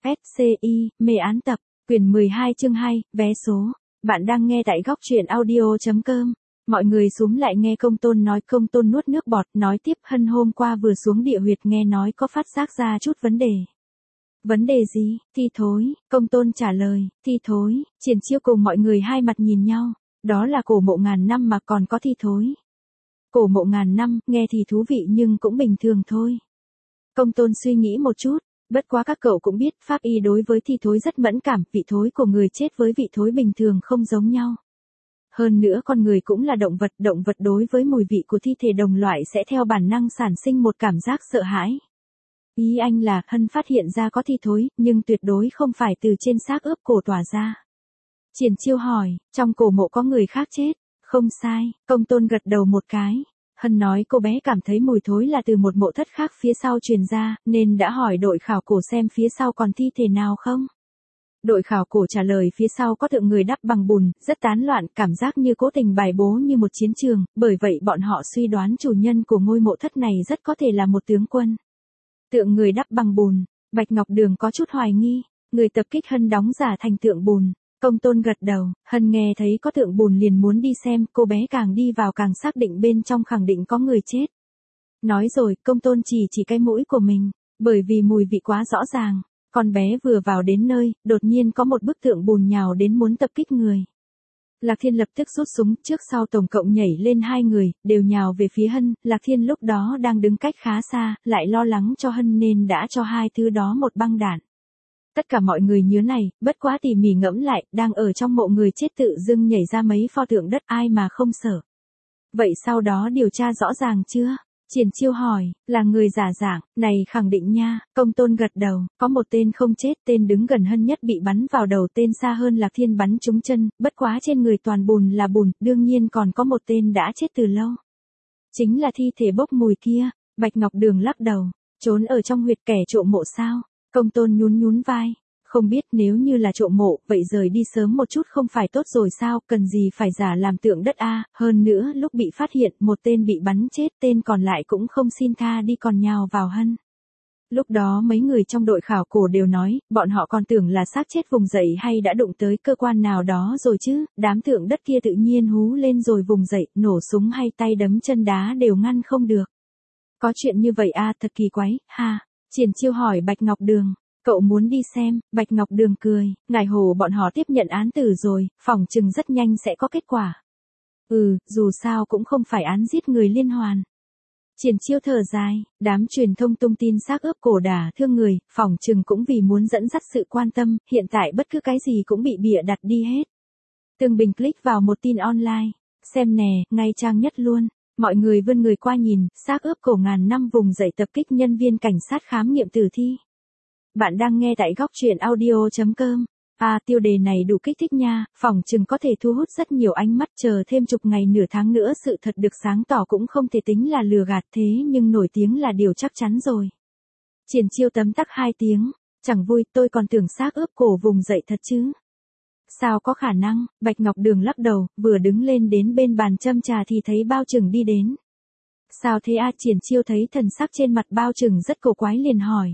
SCI, mê án tập, quyển 12 chương 2, vé số. Bạn đang nghe tại góc truyện audio.com. Mọi người xúm lại nghe Công Tôn nói. Công Tôn nuốt nước bọt, nói tiếp: Hân hôm qua vừa xuống địa huyệt nghe nói có phát giác ra chút vấn đề. Vấn đề gì? Thi thối. Công Tôn trả lời: Thi thối. Triển Chiêu cùng mọi người hai mặt nhìn nhau. Đó là cổ mộ ngàn năm mà còn có thi thối. Cổ mộ ngàn năm, nghe thì thú vị nhưng cũng bình thường thôi. Công Tôn suy nghĩ một chút. Bất quá các cậu cũng biết, pháp y đối với thi thối rất mẫn cảm, vị thối của người chết với vị thối bình thường không giống nhau. Hơn nữa con người cũng là động vật đối với mùi vị của thi thể đồng loại sẽ theo bản năng sản sinh một cảm giác sợ hãi. Ý anh là, Hân phát hiện ra có thi thối, nhưng tuyệt đối không phải từ trên xác ướp cổ tỏa ra. Triển Chiêu hỏi, trong cổ mộ có người khác chết? Không sai, Công Tôn gật đầu một cái. Hân nói cô bé cảm thấy mùi thối là từ một mộ thất khác phía sau truyền ra, nên đã hỏi đội khảo cổ xem phía sau còn thi thể nào không. Đội khảo cổ trả lời phía sau có tượng người đắp bằng bùn, rất tán loạn, cảm giác như cố tình bài bố như một chiến trường, bởi vậy bọn họ suy đoán chủ nhân của ngôi mộ thất này rất có thể là một tướng quân. Tượng người đắp bằng bùn, Bạch Ngọc Đường có chút hoài nghi, người tập kích Hân đóng giả thành tượng bùn. Công Tôn gật đầu, Hân nghe thấy có tượng bùn liền muốn đi xem, cô bé càng đi vào càng xác định bên trong khẳng định có người chết. Nói rồi, Công Tôn chỉ cái mũi của mình, bởi vì mùi vị quá rõ ràng. Con bé vừa vào đến nơi, đột nhiên có một bức tượng bùn nhào đến muốn tập kích người. Lạc Thiên lập tức rút súng, trước sau tổng cộng nhảy lên 2 người, đều nhào về phía Hân. Lạc Thiên lúc đó đang đứng cách khá xa, lại lo lắng cho Hân nên đã cho hai thứ đó một băng đạn. Tất cả mọi người nhớ này, bất quá tỉ mỉ ngẫm lại, đang ở trong mộ người chết tự dưng nhảy ra mấy pho tượng đất, ai mà không sợ. Vậy sau đó điều tra rõ ràng chưa? Triển Chiêu hỏi, là người giả dạng, này khẳng định nha. Công Tôn gật đầu, có một tên không chết, tên đứng gần Hân nhất bị bắn vào đầu, tên xa hơn Lạc Thiên bắn trúng chân, bất quá trên người toàn bùn là bùn, đương nhiên còn có một tên đã chết từ lâu. Chính là thi thể bốc mùi kia. Bạch Ngọc Đường lắc đầu, trốn ở trong huyệt kẻ trộm mộ sao? Công Tôn nhún vai, không biết, nếu như là trộm mộ, vậy rời đi sớm một chút không phải tốt rồi sao, cần gì phải giả làm tượng đất a, hơn nữa lúc bị phát hiện, một tên bị bắn chết, tên còn lại cũng không xin tha đi còn nhào vào Hân. Lúc đó mấy người trong đội khảo cổ đều nói, bọn họ còn tưởng là xác chết vùng dậy hay đã đụng tới cơ quan nào đó rồi chứ, đám tượng đất kia tự nhiên hú lên rồi vùng dậy, nổ súng hay tay đấm chân đá đều ngăn không được. Có chuyện như vậy a, thật kỳ quái, ha. Triển Chiêu hỏi Bạch Ngọc Đường, cậu muốn đi xem? Bạch Ngọc Đường cười, ngài hồ bọn họ tiếp nhận án tử rồi, phỏng chừng rất nhanh sẽ có kết quả. Dù sao cũng không phải án giết người liên hoàn. Triển Chiêu thở dài, đám truyền thông tung tin xác ướp cổ đả thương người, phỏng chừng cũng vì muốn dẫn dắt sự quan tâm, hiện tại bất cứ cái gì cũng bị bịa đặt đi hết. Tương Bình click vào một tin online, xem nè, ngay trang nhất luôn. Mọi người vươn người qua nhìn, xác ướp cổ ngàn năm vùng dậy tập kích nhân viên cảnh sát khám nghiệm tử thi. Bạn đang nghe tại góc truyện audio.com. Tiêu đề này đủ kích thích nha, phỏng chừng có thể thu hút rất nhiều ánh mắt, chờ thêm chục ngày nửa tháng nữa sự thật được sáng tỏ cũng không thể tính là lừa gạt, thế nhưng nổi tiếng là điều chắc chắn rồi. Triển Chiêu tấm tắc 2 tiếng, chẳng vui, tôi còn tưởng xác ướp cổ vùng dậy thật chứ. Sao có khả năng? Bạch Ngọc Đường lắc đầu, vừa đứng lên đến bên bàn châm trà thì thấy Bao Trừng đi đến. Sao thế a? Triển Chiêu thấy thần sắc trên mặt Bao Trừng rất cổ quái liền hỏi.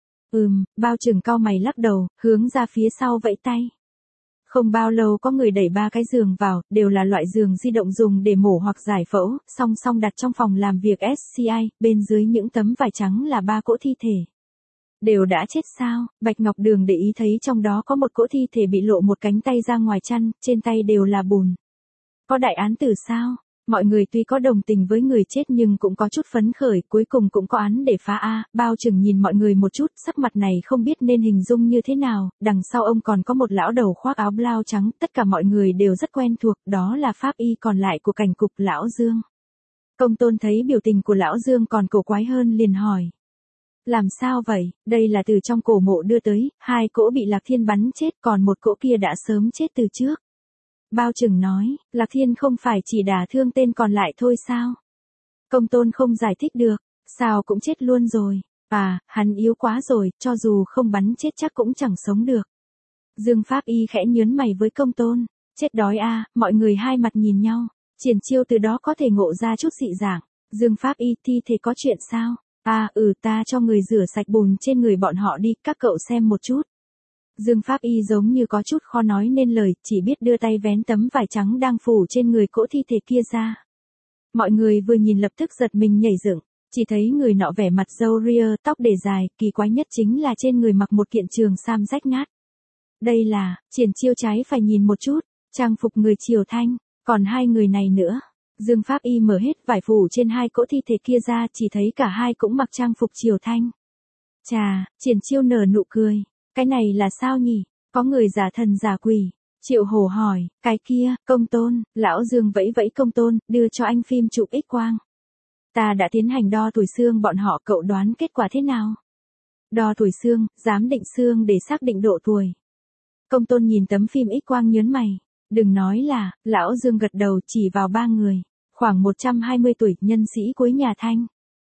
Bao Trừng cau mày lắc đầu, hướng ra phía sau vẫy tay. Không bao lâu có người đẩy 3 cái giường vào, đều là loại giường di động dùng để mổ hoặc giải phẫu, song song đặt trong phòng làm việc SCI, bên dưới những tấm vải trắng là 3 cỗ thi thể. Đều đã chết sao? Bạch Ngọc Đường để ý thấy trong đó có một cỗ thi thể bị lộ một cánh tay ra ngoài chăn, trên tay đều là bùn. Có đại án tử sao? Mọi người tuy có đồng tình với người chết nhưng cũng có chút phấn khởi, cuối cùng cũng có án để phá a. Bao Trừng nhìn mọi người một chút, sắc mặt này không biết nên hình dung như thế nào, đằng sau ông còn có một lão đầu khoác áo blau trắng, tất cả mọi người đều rất quen thuộc, đó là pháp y còn lại của cảnh cục lão Dương. Công Tôn thấy biểu tình của lão Dương còn cổ quái hơn liền hỏi. Làm sao vậy? Đây là từ trong cổ mộ đưa tới, 2 cỗ bị Lạc Thiên bắn chết, còn một cỗ kia đã sớm chết từ trước. Bao Trừng nói, Lạc Thiên không phải chỉ đả thương tên còn lại thôi sao? Công Tôn không giải thích được, sao cũng chết luôn rồi. Hắn yếu quá rồi, cho dù không bắn chết chắc cũng chẳng sống được. Dương Pháp Y khẽ nhớn mày với Công Tôn, chết đói a. Mọi người hai mặt nhìn nhau, Triển Chiêu từ đó có thể ngộ ra chút dị dạng. Dương Pháp Y, thi thể có chuyện sao? Ta cho người rửa sạch bùn trên người bọn họ đi, các cậu xem một chút. Dương Pháp Y giống như có chút khó nói nên lời, chỉ biết đưa tay vén tấm vải trắng đang phủ trên người cỗ thi thể kia ra. Mọi người vừa nhìn lập tức giật mình nhảy dựng, chỉ thấy người nọ vẻ mặt râu ria, tóc để dài, kỳ quái nhất chính là trên người mặc một kiện trường sam rách nát. Đây là, Triển Chiêu trái phải nhìn một chút, trang phục người Triều Thanh, còn hai người này nữa. Dương Pháp Y mở hết vải phủ trên hai cỗ thi thể kia ra, chỉ thấy cả hai cũng mặc trang phục Triều Thanh. Chà, Triển Chiêu nở nụ cười, cái này là sao nhỉ, có người giả thần giả quỷ. Triệu Hổ hỏi, cái kia, Công Tôn, lão Dương vẫy vẫy Công Tôn, đưa cho anh phim chụp X-quang. Ta đã tiến hành đo tuổi xương bọn họ, cậu đoán kết quả thế nào? Đo tuổi xương, giám định xương để xác định độ tuổi. Công Tôn nhìn tấm phim X-quang nhớn mày, đừng nói là, lão Dương gật đầu chỉ vào ba người, khoảng 120 tuổi, nhân sĩ cuối nhà Thanh.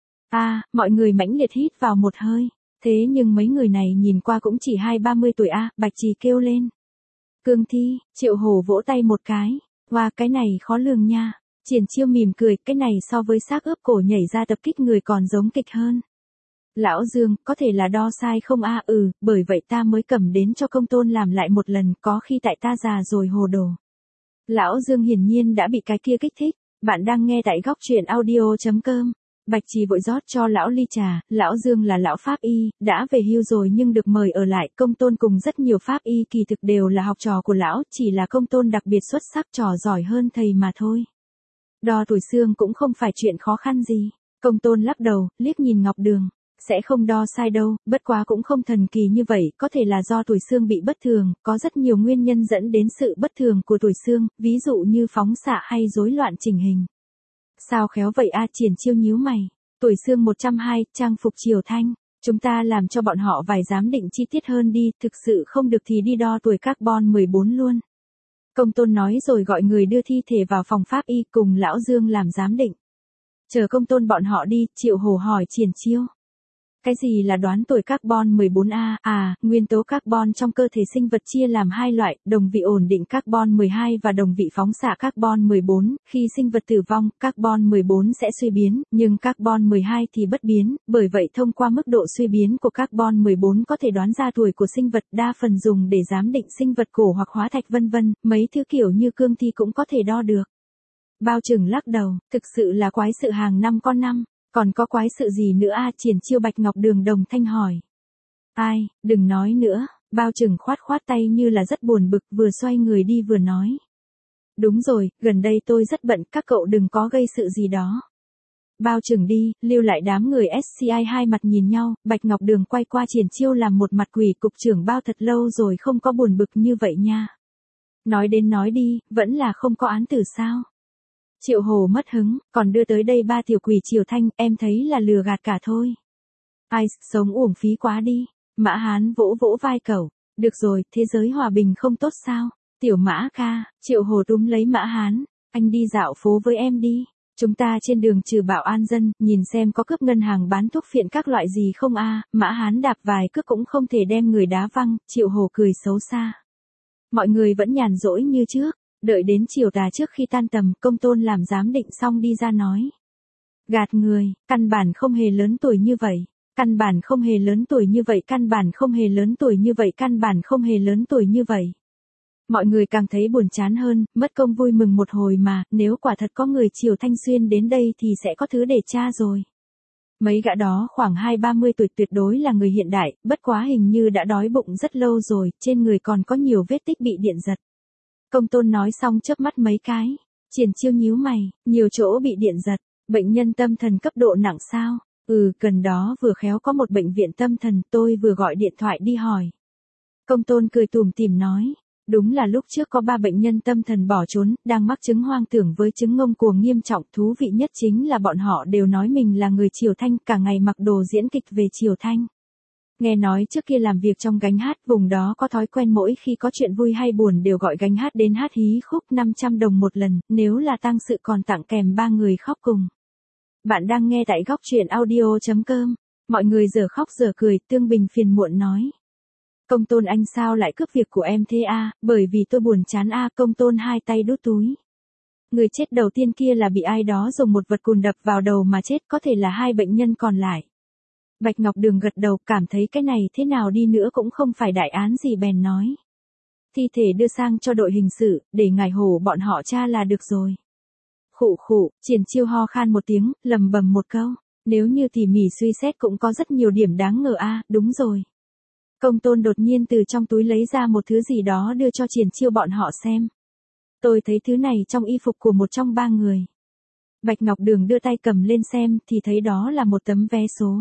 Mọi người mãnh liệt hít vào một hơi, thế nhưng mấy người này nhìn qua cũng chỉ 20-30 tuổi Bạch Trì kêu lên. Cương thi, Triệu Hổ vỗ tay một cái, wow, cái này khó lường nha. Triển Chiêu mỉm cười, cái này so với xác ướp cổ nhảy ra tập kích người còn giống kịch hơn. Lão Dương, có thể là đo sai không bởi vậy ta mới cầm đến cho Công Tôn làm lại một lần, có khi tại ta già rồi hồ đồ. Lão Dương hiển nhiên đã bị cái kia kích thích, bạn đang nghe tại góc truyện audio.com. Bạch Trì vội rót cho lão ly trà, lão Dương là lão Pháp Y, đã về hưu rồi nhưng được mời ở lại, Công Tôn cùng rất nhiều Pháp Y kỳ thực đều là học trò của lão, chỉ là Công Tôn đặc biệt xuất sắc, trò giỏi hơn thầy mà thôi. Đo tuổi xương cũng không phải chuyện khó khăn gì. Công Tôn lắc đầu, liếc nhìn Ngọc Đường. Sẽ không đo sai đâu, bất quá cũng không thần kỳ như vậy, có thể là do tuổi xương bị bất thường, có rất nhiều nguyên nhân dẫn đến sự bất thường của tuổi xương, ví dụ như phóng xạ hay rối loạn chỉnh hình. Sao khéo vậy Triển Chiêu nhíu mày. Tuổi xương 120, trang phục Triều Thanh. Chúng ta làm cho bọn họ vài giám định chi tiết hơn đi, thực sự không được thì đi đo tuổi carbon 14 luôn. Công Tôn nói rồi gọi người đưa thi thể vào phòng Pháp Y cùng lão Dương làm giám định. Chờ Công Tôn bọn họ đi, Triệu Hổ hỏi Triển Chiêu. Cái gì là đoán tuổi carbon 14A? Nguyên tố carbon trong cơ thể sinh vật chia làm hai loại, đồng vị ổn định carbon 12 và đồng vị phóng xạ carbon 14. Khi sinh vật tử vong, carbon 14 sẽ suy biến, nhưng carbon 12 thì bất biến, bởi vậy thông qua mức độ suy biến của carbon 14 có thể đoán ra tuổi của sinh vật, đa phần dùng để giám định sinh vật cổ hoặc hóa thạch vân vân, mấy thứ kiểu như cương thi cũng có thể đo được. Bao Trừng lắc đầu, thực sự là quái sự hàng năm con năm. Còn có quái sự gì nữa Triển Chiêu Bạch Ngọc Đường đồng thanh hỏi. Đừng nói nữa, Bao Trừng khoát khoát tay như là rất buồn bực, vừa xoay người đi vừa nói. Đúng rồi, gần đây tôi rất bận, các cậu đừng có gây sự gì đó. Bao Trừng đi, lưu lại đám người SCI hai mặt nhìn nhau, Bạch Ngọc Đường quay qua Triển Chiêu làm một mặt quỷ, cục trưởng Bao thật lâu rồi không có buồn bực như vậy nha. Nói đến nói đi, vẫn là không có án tử sao? Triệu Hổ mất hứng, còn đưa tới đây ba tiểu quỷ Triều Thanh, em thấy là lừa gạt cả thôi. Sống uổng phí quá đi. Mã Hán vỗ vỗ vai cậu. Được rồi, thế giới hòa bình không tốt sao? Tiểu Mã ca, Triệu Hổ túm lấy Mã Hán. Anh đi dạo phố với em đi. Chúng ta trên đường trừ bạo an dân, nhìn xem có cướp ngân hàng bán thuốc phiện các loại gì không Mã Hán đạp vài cước cũng không thể đem người đá văng, Triệu Hổ cười xấu xa. Mọi người vẫn nhàn rỗi như trước. Đợi đến chiều tà trước khi tan tầm, Công Tôn làm giám định xong đi ra nói. Gạt người, căn bản không hề lớn tuổi như vậy. Căn bản không hề lớn tuổi như vậy, căn bản không hề lớn tuổi như vậy, căn bản không hề lớn tuổi như vậy. Mọi người càng thấy buồn chán hơn, mất công vui mừng một hồi mà, nếu quả thật có người Triều Thanh Xuyên đến đây thì sẽ có thứ để tra rồi. Mấy gã đó khoảng 20-30 tuổi tuyệt đối là người hiện đại, bất quá hình như đã đói bụng rất lâu rồi, trên người còn có nhiều vết tích bị điện giật. Công Tôn nói xong chớp mắt mấy cái. Triển Chiêu nhíu mày, nhiều chỗ bị điện giật, bệnh nhân tâm thần cấp độ nặng sao? Gần đó vừa khéo có một bệnh viện tâm thần, tôi vừa gọi điện thoại đi hỏi. Công Tôn cười tủm tỉm nói, đúng là lúc trước có 3 bệnh nhân tâm thần bỏ trốn, đang mắc chứng hoang tưởng với chứng ngông cuồng nghiêm trọng, thú vị nhất chính là bọn họ đều nói mình là người Triều Thanh, cả ngày mặc đồ diễn kịch về Triều Thanh. Nghe nói trước kia làm việc trong gánh hát, vùng đó có thói quen mỗi khi có chuyện vui hay buồn đều gọi gánh hát đến hát hí khúc 500 đồng một lần, nếu là tang sự còn tặng kèm 3 người khóc cùng. Bạn đang nghe tại góc truyện audio.com. Mọi người giờ khóc giờ cười, Tương Bình phiền muộn nói. Công Tôn anh sao lại cướp việc của em thế bởi vì tôi buồn chán Công Tôn hai tay đút túi. Người chết đầu tiên kia là bị ai đó dùng một vật cùn đập vào đầu mà chết, có thể là 2 bệnh nhân còn lại. Bạch Ngọc Đường gật đầu, cảm thấy cái này thế nào đi nữa cũng không phải đại án gì bèn nói. Thi thể đưa sang cho đội hình sự, để ngài Hổ bọn họ tra là được rồi. Khụ khụ, Triển Chiêu ho khan một tiếng, lầm bầm một câu. Nếu như tỉ mỉ suy xét cũng có rất nhiều điểm đáng ngờ a, đúng rồi. Công Tôn đột nhiên từ trong túi lấy ra một thứ gì đó đưa cho Triển Chiêu bọn họ xem. Tôi thấy thứ này trong y phục của một trong ba người. Bạch Ngọc Đường đưa tay cầm lên xem thì thấy đó là một tấm vé số.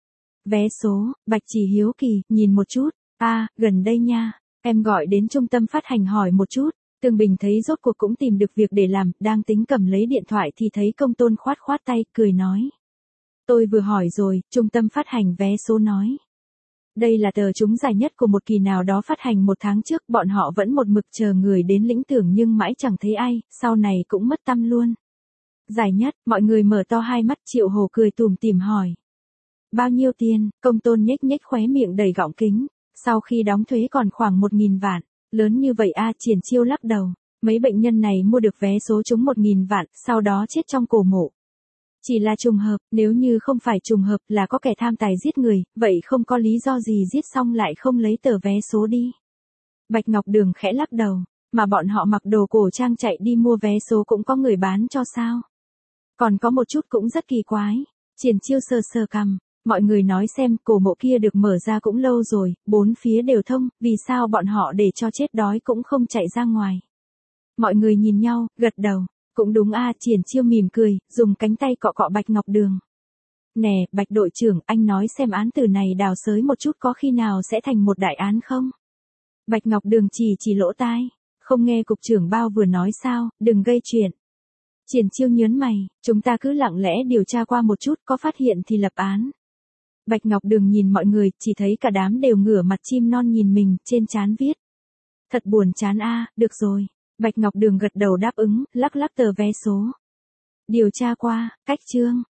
Vé số, Bạch Chỉ hiếu kỳ, nhìn một chút. Gần đây nha, em gọi đến trung tâm phát hành hỏi một chút. Tương Bình thấy rốt cuộc cũng tìm được việc để làm, đang tính cầm lấy điện thoại thì thấy Công Tôn khoát khoát tay, cười nói. Tôi vừa hỏi rồi, trung tâm phát hành vé số nói. Đây là tờ trúng giải nhất của một kỳ nào đó phát hành một tháng trước, bọn họ vẫn một mực chờ người đến lĩnh thưởng nhưng mãi chẳng thấy ai, sau này cũng mất tăm luôn. Giải nhất, mọi người mở to hai mắt, Triệu Hồ cười tủm tỉm hỏi. Bao nhiêu tiền? Công Tôn nhếch nhếch khóe miệng đầy gọng kính. Sau khi đóng thuế còn khoảng 1.000 vạn. Lớn như vậy Triển Chiêu lắc đầu. Mấy bệnh nhân này mua được vé số trúng 1.000 vạn, sau đó chết trong cổ mộ. Chỉ là trùng hợp, nếu như không phải trùng hợp là có kẻ tham tài giết người, vậy không có lý do gì giết xong lại không lấy tờ vé số đi. Bạch Ngọc Đường khẽ lắc đầu, mà bọn họ mặc đồ cổ trang chạy đi mua vé số cũng có người bán cho sao? Còn có một chút cũng rất kỳ quái. Triển Chiêu sờ sờ cằm. Mọi người nói xem, cổ mộ kia được mở ra cũng lâu rồi, bốn phía đều thông, vì sao bọn họ để cho chết đói cũng không chạy ra ngoài. Mọi người nhìn nhau, gật đầu. Cũng đúng Triển Chiêu mỉm cười, dùng cánh tay cọ cọ Bạch Ngọc Đường. Nè, Bạch đội trưởng, anh nói xem án tử này đào xới một chút có khi nào sẽ thành một đại án không? Bạch Ngọc Đường chỉ lỗ tai. Không nghe cục trưởng Bao vừa nói sao, đừng gây chuyện. Triển Chiêu nhớn mày, chúng ta cứ lặng lẽ điều tra qua một chút, có phát hiện thì lập án. Bạch Ngọc Đường nhìn mọi người, chỉ thấy cả đám đều ngửa mặt chim non nhìn mình, trên trán viết. Thật buồn chán được rồi. Bạch Ngọc Đường gật đầu đáp ứng, lắc lắc tờ vé số. Điều tra qua, cách chương.